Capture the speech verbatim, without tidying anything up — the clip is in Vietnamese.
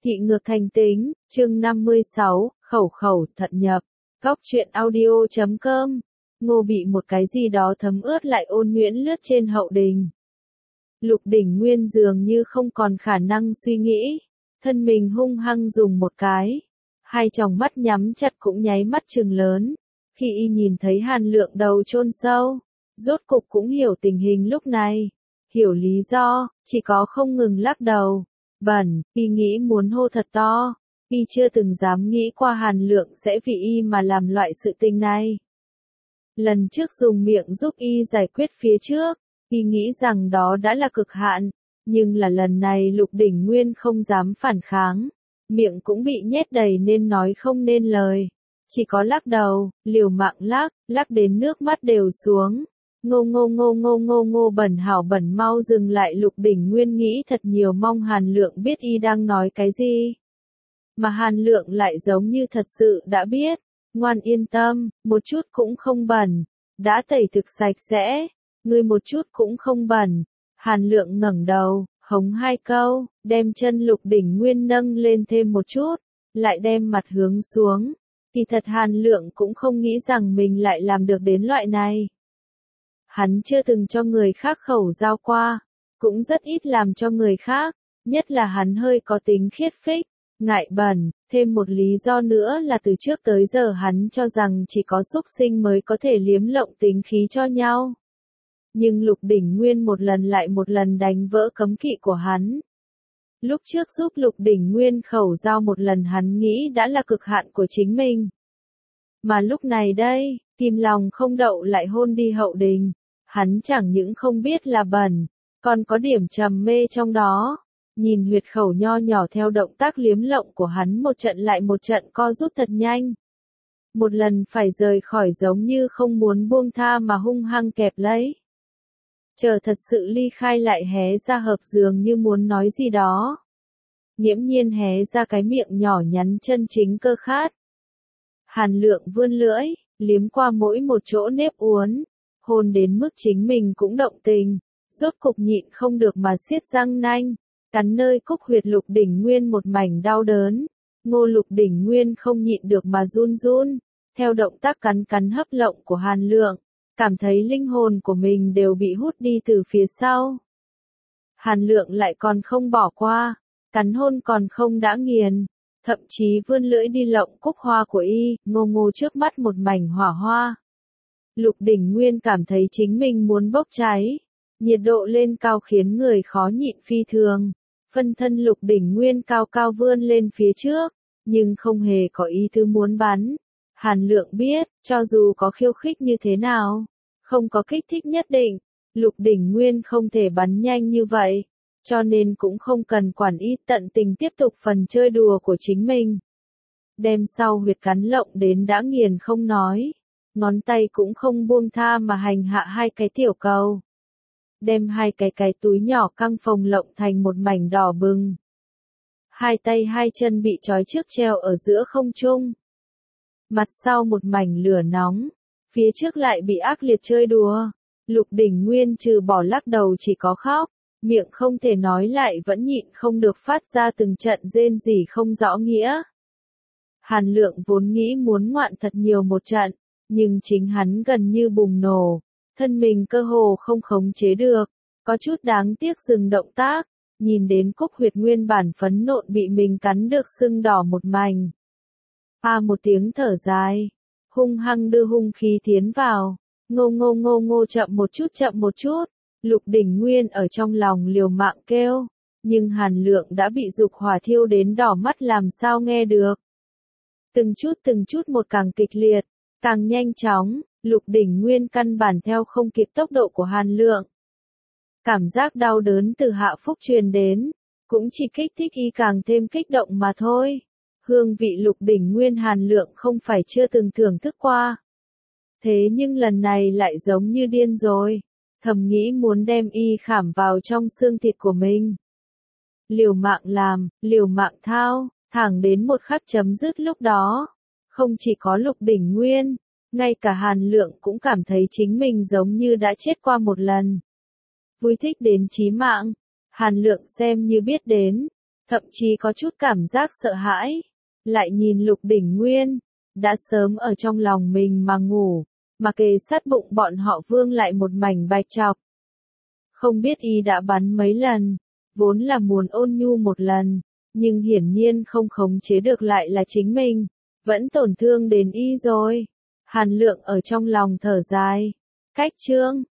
Thị ngược thành tính, chương năm mươi sáu, khẩu khẩu thận nhập. Góc truyện audio chấm com. Ngô bị một cái gì đó thấm ướt lại ôn nhuyễn lướt trên hậu đình. Lục Đỉnh Nguyên dường như không còn khả năng suy nghĩ, thân mình hung hăng dùng một cái, hai tròng mắt nhắm chặt cũng nháy mắt trừng lớn. Khi y nhìn thấy Hàn Lượng đầu chôn sâu, rốt cục cũng hiểu tình hình lúc này, hiểu lý do, chỉ có không ngừng lắc đầu. Bẩn, y nghĩ muốn hô thật to, y chưa từng dám nghĩ qua Hàn Lượng sẽ vì y mà làm loại sự tình này. Lần trước dùng miệng giúp y giải quyết phía trước, y nghĩ rằng đó đã là cực hạn, nhưng là lần này Lục Đỉnh Nguyên không dám phản kháng, miệng cũng bị nhét đầy nên nói không nên lời, chỉ có lắc đầu, liều mạng lắc, lắc đến nước mắt đều xuống. Ngô ngô ngô ngô ngô ngô bẩn hảo bẩn mau dừng lại. Lục Đỉnh Nguyên nghĩ thật nhiều mong Hàn Lượng biết y đang nói cái gì. Mà Hàn Lượng lại giống như thật sự đã biết, ngoan yên tâm, một chút cũng không bẩn, đã tẩy thực sạch sẽ, ngươi một chút cũng không bẩn. Hàn Lượng ngẩng đầu, hống hai câu, đem chân Lục Đỉnh Nguyên nâng lên thêm một chút, lại đem mặt hướng xuống. Thì thật Hàn Lượng cũng không nghĩ rằng mình lại làm được đến loại này. Hắn chưa từng cho người khác khẩu giao qua, cũng rất ít làm cho người khác, nhất là hắn hơi có tính khiết phích, ngại bẩn, thêm một lý do nữa là từ trước tới giờ hắn cho rằng chỉ có súc sinh mới có thể liếm lộng tính khí cho nhau. Nhưng Lục Đỉnh Nguyên một lần lại một lần đánh vỡ cấm kỵ của hắn. Lúc trước giúp Lục Đỉnh Nguyên khẩu giao một lần hắn nghĩ đã là cực hạn của chính mình. Mà lúc này đây, tim lòng không đậu lại hôn đi hậu đình. Hắn chẳng những không biết là bẩn, còn có điểm trầm mê trong đó. Nhìn huyệt khẩu nho nhỏ theo động tác liếm lộng của hắn một trận lại một trận co rút thật nhanh. Một lần phải rời khỏi giống như không muốn buông tha mà hung hăng kẹp lấy. Chờ thật sự ly khai lại hé ra hợp dường như muốn nói gì đó. Nghiễm nhiên hé ra cái miệng nhỏ nhắn chân chính cơ khát. Hàn Lượng vươn lưỡi, liếm qua mỗi một chỗ nếp uốn. Hôn đến mức chính mình cũng động tình, rốt cục nhịn không được mà siết răng nanh, cắn nơi cúc huyệt Lục Đỉnh Nguyên một mảnh đau đớn. Ngô Lục Đỉnh Nguyên không nhịn được mà run run, theo động tác cắn cắn hấp lộng của Hàn Lượng, cảm thấy linh hồn của mình đều bị hút đi từ phía sau. Hàn Lượng lại còn không bỏ qua, cắn hôn còn không đã nghiền, thậm chí vươn lưỡi đi lộng cúc hoa của y, ngô ngô trước mắt một mảnh hỏa hoa. Lục Đỉnh Nguyên cảm thấy chính mình muốn bốc cháy, nhiệt độ lên cao khiến người khó nhịn phi thường. Phân thân Lục Đỉnh Nguyên cao cao vươn lên phía trước, nhưng không hề có ý tứ muốn bắn. Hàn Lượng biết, cho dù có khiêu khích như thế nào, không có kích thích nhất định, Lục Đỉnh Nguyên không thể bắn nhanh như vậy, cho nên cũng không cần quản ý, tận tình tiếp tục phần chơi đùa của chính mình. Đem sau huyệt cắn lộng đến đã nghiền không nói. Ngón tay cũng không buông tha mà hành hạ hai cái tiểu cầu. Đem hai cái cái túi nhỏ căng phồng lộng thành một mảnh đỏ bừng. Hai tay hai chân bị trói trước treo ở giữa không trung. Mặt sau một mảnh lửa nóng, phía trước lại bị ác liệt chơi đùa. Lục Đỉnh Nguyên trừ bỏ lắc đầu chỉ có khóc, miệng không thể nói lại vẫn nhịn không được phát ra từng trận rên rỉ không rõ nghĩa. Hàn Lượng vốn nghĩ muốn ngoạn thật nhiều một trận. Nhưng chính hắn gần như bùng nổ, thân mình cơ hồ không khống chế được, có chút đáng tiếc dừng động tác, nhìn đến cúc huyệt nguyên bản phấn nộn bị mình cắn được sưng đỏ một mảnh. A một tiếng thở dài, hung hăng đưa hung khí tiến vào, ngô ngô ngô ngô chậm một chút chậm một chút, Lục Đỉnh Nguyên ở trong lòng liều mạng kêu, nhưng Hàn Lượng đã bị dục hỏa thiêu đến đỏ mắt làm sao nghe được. Từng chút từng chút một càng kịch liệt. Càng nhanh chóng, Lục Đỉnh Nguyên căn bản theo không kịp tốc độ của Hàn Lượng. Cảm giác đau đớn từ hạ phúc truyền đến, cũng chỉ kích thích y càng thêm kích động mà thôi. Hương vị Lục Đỉnh Nguyên Hàn Lượng không phải chưa từng thưởng thức qua. Thế nhưng lần này lại giống như điên rồi, thầm nghĩ muốn đem y khảm vào trong xương thịt của mình. Liều mạng làm, liều mạng thao, thẳng đến một khắc chấm dứt lúc đó. Không chỉ có Lục Đỉnh Nguyên, ngay cả Hàn Lượng cũng cảm thấy chính mình giống như đã chết qua một lần. Vui thích đến chí mạng, Hàn Lượng xem như biết đến, thậm chí có chút cảm giác sợ hãi. Lại nhìn Lục Đỉnh Nguyên, đã sớm ở trong lòng mình mà ngủ, mà kề sát bụng bọn họ Vương lại một mảnh bạch trọc. Không biết y đã bắn mấy lần, vốn là muốn ôn nhu một lần, nhưng hiển nhiên không khống chế được lại là chính mình, vẫn tổn thương đến y rồi. Hàn Lượng ở trong lòng thở dài. Cách chương